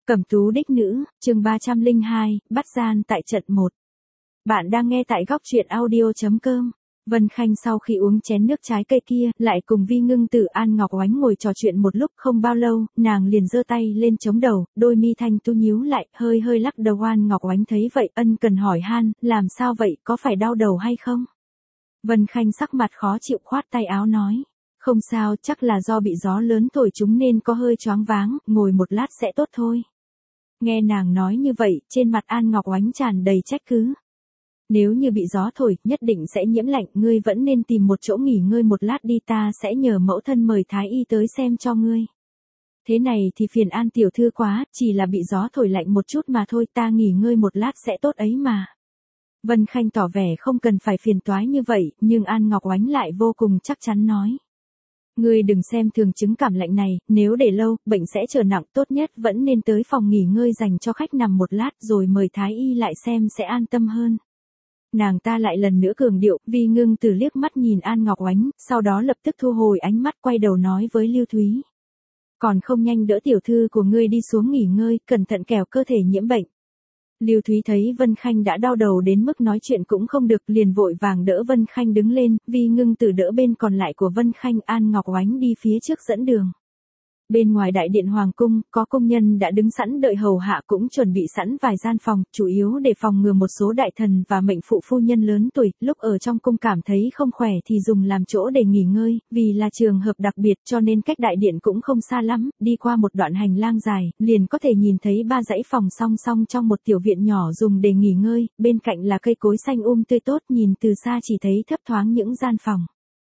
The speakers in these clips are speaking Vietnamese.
Cẩm tú đích nữ, chương 302, bắt gian tại trận 1. Bạn đang nghe tại góc truyện audio.com. Vân Khanh sau khi uống chén nước trái cây kia, lại cùng Vi Ngưng Tử An Ngọc Oánh ngồi trò chuyện một lúc không bao lâu, nàng liền giơ tay lên chống đầu, đôi mi thanh tu nhíu lại, hơi hơi lắc đầu. An Ngọc Oánh thấy vậy ân cần hỏi han, làm sao vậy, có phải đau đầu hay không? Vân Khanh sắc mặt khó chịu khoát tay áo nói. Không sao, chắc là do bị gió lớn thổi chúng nên có hơi choáng váng, ngồi một lát sẽ tốt thôi. Nghe nàng nói như vậy, trên mặt An Ngọc Oánh tràn đầy trách cứ. Nếu như bị gió thổi, nhất định sẽ nhiễm lạnh, ngươi vẫn nên tìm một chỗ nghỉ ngơi một lát đi, ta sẽ nhờ mẫu thân mời thái y tới xem cho ngươi. Thế này thì phiền An tiểu thư quá, chỉ là bị gió thổi lạnh một chút mà thôi, ta nghỉ ngơi một lát sẽ tốt ấy mà. Vân Khanh tỏ vẻ không cần phải phiền toái như vậy, nhưng An Ngọc Oánh lại vô cùng chắc chắn nói. Ngươi đừng xem thường chứng cảm lạnh này, nếu để lâu, bệnh sẽ trở nặng, tốt nhất vẫn nên tới phòng nghỉ ngơi dành cho khách nằm một lát rồi mời thái y lại xem sẽ an tâm hơn. Nàng ta lại lần nữa cường điệu, Vi Ngưng Tử liếc mắt nhìn An Ngọc Oánh, sau đó lập tức thu hồi ánh mắt quay đầu nói với Lưu Thúy. Còn không nhanh đỡ tiểu thư của ngươi đi xuống nghỉ ngơi, cẩn thận kẻo cơ thể nhiễm bệnh. Lưu Thúy thấy Vân Khanh đã đau đầu đến mức nói chuyện cũng không được, liền vội vàng đỡ Vân Khanh đứng lên, Vi Ngưng Tử đỡ bên còn lại của Vân Khanh, An Ngọc Oánh đi phía trước dẫn đường. Bên ngoài đại điện hoàng cung, có công nhân đã đứng sẵn đợi hầu hạ, cũng chuẩn bị sẵn vài gian phòng, chủ yếu để phòng ngừa một số đại thần và mệnh phụ phu nhân lớn tuổi, lúc ở trong cung cảm thấy không khỏe thì dùng làm chỗ để nghỉ ngơi, vì là trường hợp đặc biệt cho nên cách đại điện cũng không xa lắm, đi qua một đoạn hành lang dài, liền có thể nhìn thấy 3 dãy phòng song song trong một tiểu viện nhỏ dùng để nghỉ ngơi, bên cạnh là cây cối xanh tươi tốt, nhìn từ xa chỉ thấy thấp thoáng những gian phòng.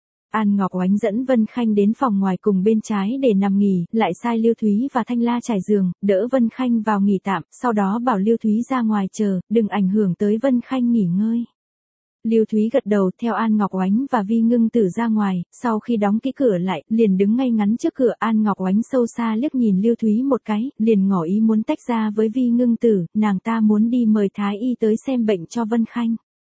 An Ngọc Oánh dẫn Vân Khanh đến phòng ngoài cùng bên trái để nằm nghỉ, lại sai Lưu Thúy và Thanh La trải giường, đỡ Vân Khanh vào nghỉ tạm, sau đó bảo Lưu Thúy ra ngoài chờ, đừng ảnh hưởng tới Vân Khanh nghỉ ngơi. Lưu Thúy gật đầu theo An Ngọc Oánh và Vi Ngưng Tử ra ngoài, sau khi đóng kỹ cửa lại, liền đứng ngay ngắn trước cửa. An Ngọc Oánh sâu xa liếc nhìn Lưu Thúy một cái, liền ngỏ ý muốn tách ra với Vi Ngưng Tử, nàng ta muốn đi mời thái y tới xem bệnh cho Vân Khanh.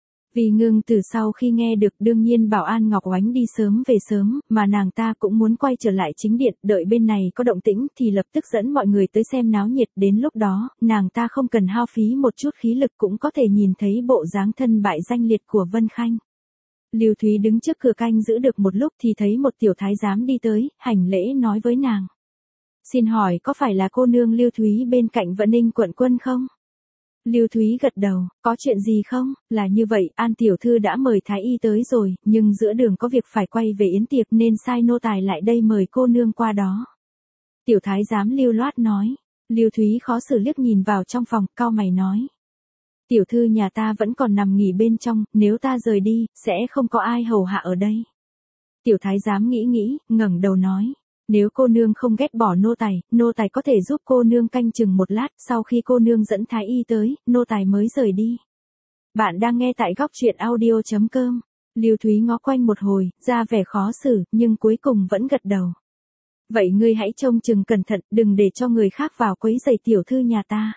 Vi Ngưng Tử sau khi nghe được đương nhiên bảo An Ngọc Oánh đi sớm về sớm, mà nàng ta cũng muốn quay trở lại chính điện, đợi bên này có động tĩnh thì lập tức dẫn mọi người tới xem náo nhiệt, đến lúc đó, nàng ta không cần hao phí một chút khí lực cũng có thể nhìn thấy bộ dáng thân bại danh liệt của Vân Khanh. Lưu Thúy đứng trước cửa canh giữ được một lúc thì thấy một tiểu thái giám đi tới, hành lễ nói với nàng. Xin hỏi có phải là cô nương Lưu Thúy bên cạnh Vận Ninh quận quân không? Lưu Thúy gật đầu, có chuyện gì không? Là như vậy, An tiểu thư đã mời thái y tới rồi, nhưng giữa đường có việc phải quay về yến tiệc nên sai nô tài lại đây mời cô nương qua đó. Tiểu thái giám lưu loát nói. Lưu Thúy khó xử liếc nhìn vào trong phòng, cau mày nói. Tiểu thư nhà ta vẫn còn nằm nghỉ bên trong, nếu ta rời đi, sẽ không có ai hầu hạ ở đây. Tiểu thái giám nghĩ, ngẩng đầu nói. Nếu cô nương không ghét bỏ nô tài có thể giúp cô nương canh chừng một lát, sau khi cô nương dẫn thái y tới, nô tài mới rời đi. Bạn đang nghe tại góc truyện audio.com. Lưu Thúy ngó quanh một hồi, ra vẻ khó xử, nhưng cuối cùng vẫn gật đầu. Vậy ngươi hãy trông chừng cẩn thận, đừng để cho người khác vào quấy rầy tiểu thư nhà ta.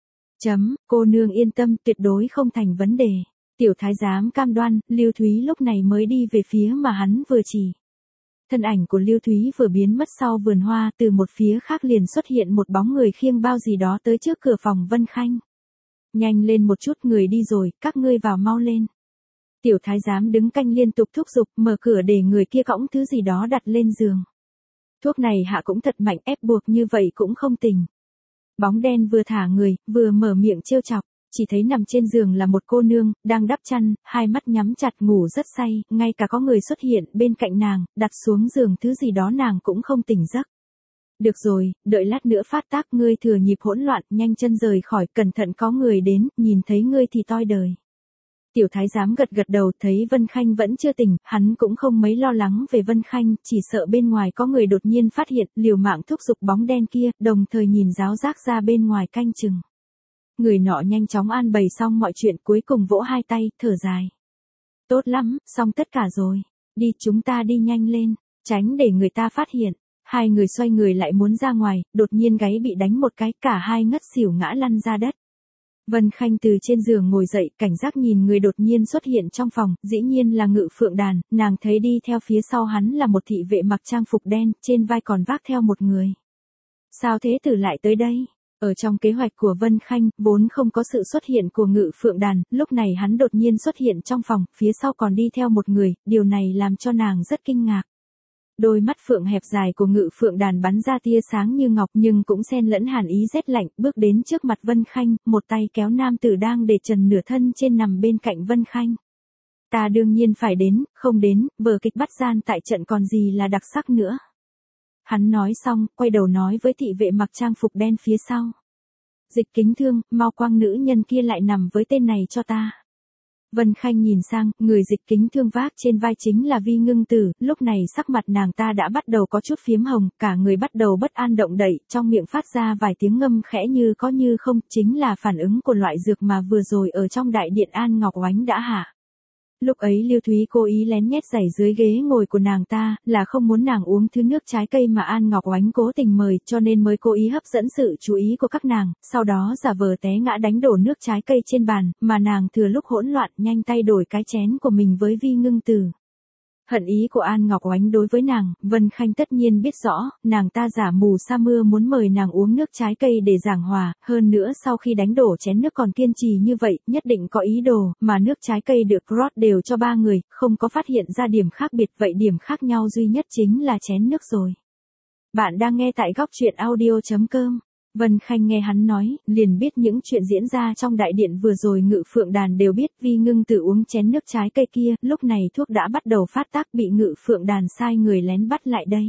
Cô nương yên tâm, tuyệt đối không thành vấn đề. Tiểu thái giám cam đoan, Lưu Thúy lúc này mới đi về phía mà hắn vừa chỉ. Thân ảnh của Lưu Thúy vừa biến mất sau vườn hoa, từ một phía khác liền xuất hiện một bóng người khiêng bao gì đó tới trước cửa phòng Vân Khanh. Nhanh lên một chút, người đi rồi, các ngươi vào mau lên. Tiểu thái giám đứng canh liên tục thúc giục, mở cửa để người kia cõng thứ gì đó đặt lên giường. Thuốc này hạ cũng thật mạnh, ép buộc như vậy cũng không tỉnh. Bóng đen vừa thả người, vừa mở miệng trêu chọc. Chỉ thấy nằm trên giường là một cô nương, đang đắp chăn, hai mắt nhắm chặt ngủ rất say, ngay cả có người xuất hiện bên cạnh nàng, đặt xuống giường thứ gì đó nàng cũng không tỉnh giấc. Được rồi, đợi lát nữa phát tác, ngươi thừa nhịp hỗn loạn, nhanh chân rời khỏi, cẩn thận có người đến, nhìn thấy ngươi thì toi đời. Tiểu thái giám gật đầu, thấy Vân Khanh vẫn chưa tỉnh, hắn cũng không mấy lo lắng về Vân Khanh, chỉ sợ bên ngoài có người đột nhiên phát hiện, liều mạng thúc giục bóng đen kia, đồng thời nhìn giáo giác ra bên ngoài canh chừng. Người nọ nhanh chóng an bày xong mọi chuyện, cuối cùng vỗ hai tay, thở dài. Tốt lắm, xong tất cả rồi. Đi, chúng ta đi nhanh lên, tránh để người ta phát hiện. Hai người xoay người lại muốn ra ngoài, đột nhiên gáy bị đánh một cái, cả hai ngất xỉu ngã lăn ra đất. Vân Khanh từ trên giường ngồi dậy, cảnh giác nhìn người đột nhiên xuất hiện trong phòng, dĩ nhiên là Ngự Phượng Đàn, nàng thấy đi theo phía sau hắn là một thị vệ mặc trang phục đen, trên vai còn vác theo một người. Sao thế tử lại tới đây? Ở trong kế hoạch của Vân Khanh, vốn không có sự xuất hiện của Ngự Phượng Đàn, lúc này hắn đột nhiên xuất hiện trong phòng, phía sau còn đi theo một người, điều này làm cho nàng rất kinh ngạc. Đôi mắt phượng hẹp dài của Ngự Phượng Đàn bắn ra tia sáng như ngọc nhưng cũng xen lẫn hàn ý rét lạnh, bước đến trước mặt Vân Khanh, một tay kéo nam tử đang để trần nửa thân trên nằm bên cạnh Vân Khanh. Ta đương nhiên phải đến, không đến, vở kịch bắt gian tại trận còn gì là đặc sắc nữa. Hắn nói xong, quay đầu nói với thị vệ mặc trang phục đen phía sau. Dịch Kính Thương, mau quăng nữ nhân kia lại nằm với tên này cho ta. Vân Khanh nhìn sang, người Dịch Kính Thương vác trên vai chính là Vi Ngưng Tử, lúc này sắc mặt nàng ta đã bắt đầu có chút phiếm hồng, cả người bắt đầu bất an động đậy, trong miệng phát ra vài tiếng ngâm khẽ như có như không, chính là phản ứng của loại dược mà vừa rồi ở trong đại điện An Ngọc Oánh đã hạ. Lúc ấy Lưu Thúy cố ý lén nhét giày dưới ghế ngồi của nàng ta, là không muốn nàng uống thứ nước trái cây mà An Ngọc Oánh cố tình mời, cho nên mới cố ý hấp dẫn sự chú ý của các nàng, sau đó giả vờ té ngã đánh đổ nước trái cây trên bàn, mà nàng thừa lúc hỗn loạn nhanh tay đổi cái chén của mình với Vi Ngưng Tử. Hận ý của An Ngọc Oánh đối với nàng, Vân Khanh tất nhiên biết rõ, nàng ta giả mù sa mưa muốn mời nàng uống nước trái cây để giảng hòa, hơn nữa sau khi đánh đổ chén nước còn kiên trì như vậy, nhất định có ý đồ, mà nước trái cây được rót đều cho 3 người, không có phát hiện ra điểm khác biệt, vậy điểm khác nhau duy nhất chính là chén nước rồi. Bạn đang nghe tại góc truyện audio.com. Vân Khanh nghe hắn nói, liền biết những chuyện diễn ra trong đại điện vừa rồi Ngự Phượng Đàn đều biết. Vi Ngưng Tử uống chén nước trái cây kia, lúc này thuốc đã bắt đầu phát tác, bị Ngự Phượng Đàn sai người lén bắt lại đây.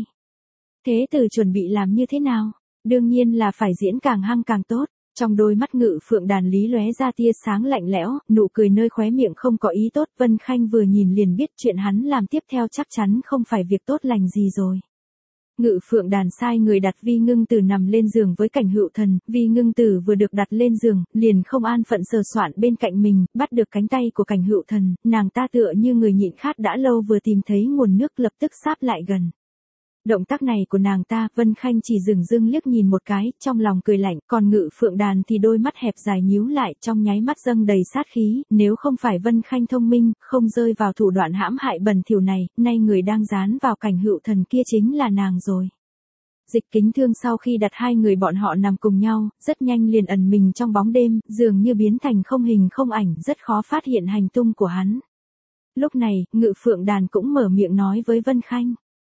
Thế Tử chuẩn bị làm như thế nào? Đương nhiên là phải diễn càng hăng càng tốt. Trong đôi mắt Ngự Phượng Đàn lý lóe ra tia sáng lạnh lẽo, nụ cười nơi khóe miệng không có ý tốt. Vân Khanh vừa nhìn liền biết chuyện hắn làm tiếp theo chắc chắn không phải việc tốt lành gì rồi. Ngự Phượng Đàn sai người đặt Vi Ngưng Tử nằm lên giường với Cảnh Hựu Thần, Vi Ngưng Tử vừa được đặt lên giường, liền không an phận sờ soạn bên cạnh mình, bắt được cánh tay của Cảnh Hựu Thần, nàng ta tựa như người nhịn khát đã lâu vừa tìm thấy nguồn nước lập tức sáp lại gần. Động tác này của nàng ta, Vân Khanh chỉ dừng dưng liếc nhìn một cái, trong lòng cười lạnh, còn Ngự Phượng Đàn thì đôi mắt hẹp dài nhíu lại, trong nháy mắt dâng đầy sát khí, nếu không phải Vân Khanh thông minh, không rơi vào thủ đoạn hãm hại bẩn thỉu này, nay người đang dán vào Cảnh Hựu Thần kia chính là nàng rồi. Dịch Kính Thương sau khi đặt 2 người bọn họ nằm cùng nhau, rất nhanh liền ẩn mình trong bóng đêm, dường như biến thành không hình không ảnh, rất khó phát hiện hành tung của hắn. Lúc này, Ngự Phượng Đàn cũng mở miệng nói với Vân Khanh.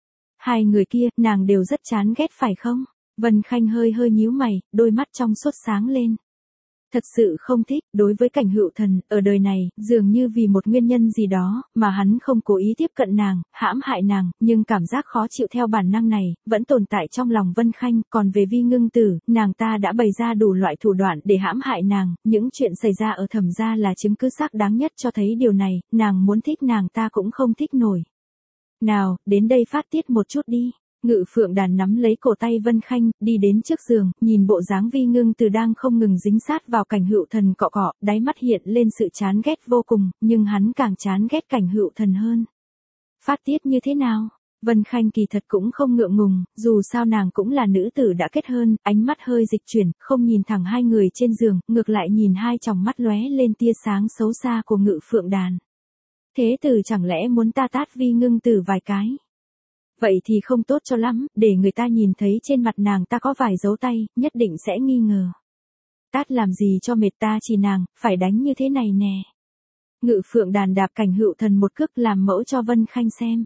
2 người kia, nàng đều rất chán ghét phải không? Vân Khanh hơi nhíu mày, đôi mắt trong suốt sáng lên. Thật sự không thích, đối với Cảnh Hựu Thần, ở đời này, dường như vì một nguyên nhân gì đó, mà hắn không cố ý tiếp cận nàng, hãm hại nàng, nhưng cảm giác khó chịu theo bản năng này, vẫn tồn tại trong lòng Vân Khanh, còn về Vi Ngưng Tử, nàng ta đã bày ra đủ loại thủ đoạn để hãm hại nàng, những chuyện xảy ra ở Thẩm gia là chứng cứ xác đáng nhất cho thấy điều này, nàng muốn thích nàng ta cũng không thích nổi. Nào, đến đây phát tiết một chút đi. Ngự Phượng Đàn nắm lấy cổ tay Vân Khanh, đi đến trước giường, nhìn bộ dáng Vi Ngưng Tử đang không ngừng dính sát vào Cảnh Hựu Thần cọ cọ, đáy mắt hiện lên sự chán ghét vô cùng, nhưng hắn càng chán ghét Cảnh Hựu Thần hơn. Phát tiết như thế nào? Vân Khanh kỳ thật cũng không ngượng ngùng, dù sao nàng cũng là nữ tử đã kết hôn, ánh mắt hơi dịch chuyển, không nhìn thẳng 2 người trên giường, ngược lại nhìn 2 tròng mắt lóe lên tia sáng xấu xa của Ngự Phượng Đàn. Thế Tử chẳng lẽ muốn ta tát Vi Ngưng Tử vài cái? Vậy thì không tốt cho lắm, để người ta nhìn thấy trên mặt nàng ta có vài dấu tay, nhất định sẽ nghi ngờ. Tát làm gì cho mệt ta chỉ nàng, phải đánh như thế này nè. Ngự Phượng Đàn đạp Cảnh Hựu Thần một cước làm mẫu cho Vân Khanh xem.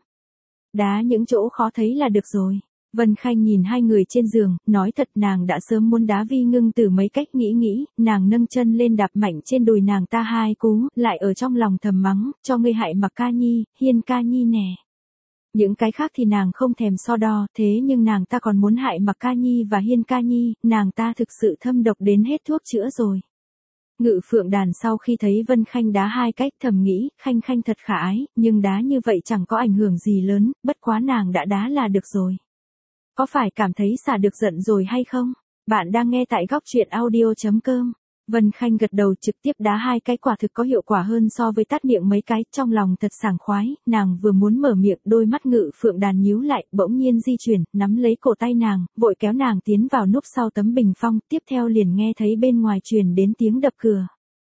Đá những chỗ khó thấy là được rồi. Vân Khanh nhìn 2 người trên giường, nói thật nàng đã sớm muốn đá Vi Ngưng Tử mấy cách nghĩ, nàng nâng chân lên đạp mạnh trên đùi nàng ta 2 cú, lại ở trong lòng thầm mắng, cho ngươi hại Mặc Ca Nhi, Hiên Ca Nhi nè. Những cái khác thì nàng không thèm so đo, thế nhưng nàng ta còn muốn hại Mặc Ca Nhi và Hiên Ca Nhi, nàng ta thực sự thâm độc đến hết thuốc chữa rồi. Ngự Phượng Đàn sau khi thấy Vân Khanh đá 2 cách thầm nghĩ, Khanh thật khả ái, nhưng đá như vậy chẳng có ảnh hưởng gì lớn, bất quá nàng đã đá là được rồi. Có phải cảm thấy xả được giận rồi hay không? Bạn đang nghe tại góc truyện audio.com. Vân Khanh gật đầu trực tiếp đá 2 cái quả thực có hiệu quả hơn so với tát miệng mấy cái, trong lòng thật sảng khoái, nàng vừa muốn mở miệng, đôi mắt Ngự Phượng Đàn nhíu lại, bỗng nhiên di chuyển, nắm lấy cổ tay nàng, vội kéo nàng tiến vào núp sau tấm bình phong, tiếp theo liền nghe thấy bên ngoài truyền đến tiếng đập cửa.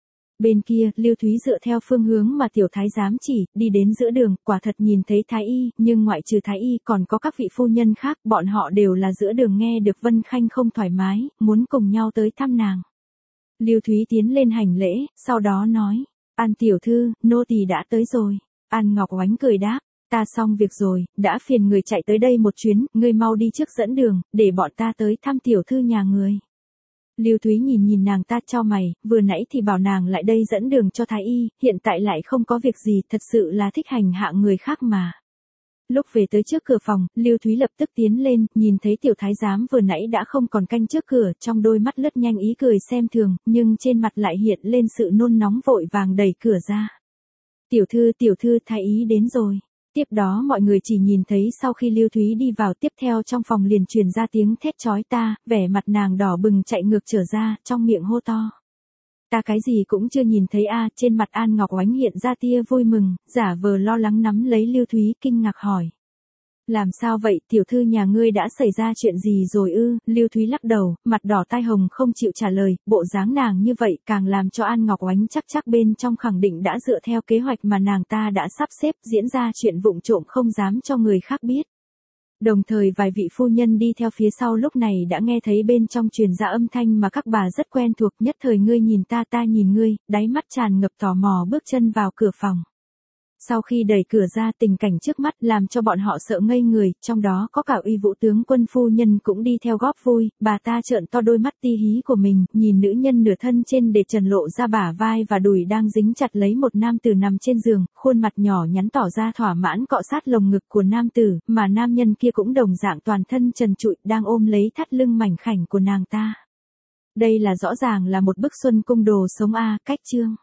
Bên kia, Lưu Thúy dựa theo phương hướng mà tiểu thái giám chỉ, đi đến giữa đường, quả thật nhìn thấy thái y, nhưng ngoại trừ thái y còn có các vị phu nhân khác, bọn họ đều là giữa đường nghe được Vân Khanh không thoải mái, muốn cùng nhau tới thăm nàng. Lưu Thúy tiến lên hành lễ, sau đó nói, An tiểu thư, nô tỳ đã tới rồi. An Ngọc Oánh cười đáp, ta xong việc rồi, đã phiền người chạy tới đây một chuyến, ngươi mau đi trước dẫn đường, để bọn ta tới thăm tiểu thư nhà người. Lưu Thúy nhìn nàng ta chau mày, vừa nãy thì bảo nàng lại đây dẫn đường cho thái y, hiện tại lại không có việc gì, thật sự là thích hành hạ người khác mà. Lúc về tới trước cửa phòng, Lưu Thúy lập tức tiến lên, nhìn thấy tiểu thái giám vừa nãy đã không còn canh trước cửa, trong đôi mắt lướt nhanh ý cười xem thường, nhưng trên mặt lại hiện lên sự nôn nóng vội vàng đẩy cửa ra. Tiểu thư, thái y đến rồi. Tiếp đó mọi người chỉ nhìn thấy sau khi Lưu Thúy đi vào tiếp theo trong phòng liền truyền ra tiếng thét chói ta, vẻ mặt nàng đỏ bừng chạy ngược trở ra, trong miệng hô to. Ta cái gì cũng chưa nhìn thấy a. Trên mặt An Ngọc Oánh hiện ra tia vui mừng, giả vờ lo lắng nắm lấy Lưu Thúy kinh ngạc hỏi. Làm sao vậy, tiểu thư nhà ngươi đã xảy ra chuyện gì rồi ư? Lưu Thúy lắc đầu, mặt đỏ tai hồng không chịu trả lời, bộ dáng nàng như vậy càng làm cho An Ngọc Oánh chắc bên trong khẳng định đã dựa theo kế hoạch mà nàng ta đã sắp xếp diễn ra chuyện vụng trộm không dám cho người khác biết. Đồng thời vài vị phu nhân đi theo phía sau lúc này đã nghe thấy bên trong truyền ra âm thanh mà các bà rất quen thuộc, nhất thời ngươi nhìn ta nhìn ngươi, đáy mắt tràn ngập tò mò bước chân vào cửa phòng. Sau khi đẩy cửa ra tình cảnh trước mắt làm cho bọn họ sợ ngây người, trong đó có cả Uy Vũ tướng quân phu nhân cũng đi theo góp vui, bà ta trợn to đôi mắt ti hí của mình, nhìn nữ nhân nửa thân trên để trần lộ ra bả vai và đùi đang dính chặt lấy một nam tử nằm trên giường, khuôn mặt nhỏ nhắn tỏ ra thỏa mãn cọ sát lồng ngực của nam tử, mà nam nhân kia cũng đồng dạng toàn thân trần trụi đang ôm lấy thắt lưng mảnh khảnh của nàng ta. Đây là rõ ràng là một bức xuân cung đồ sống a, cách chương.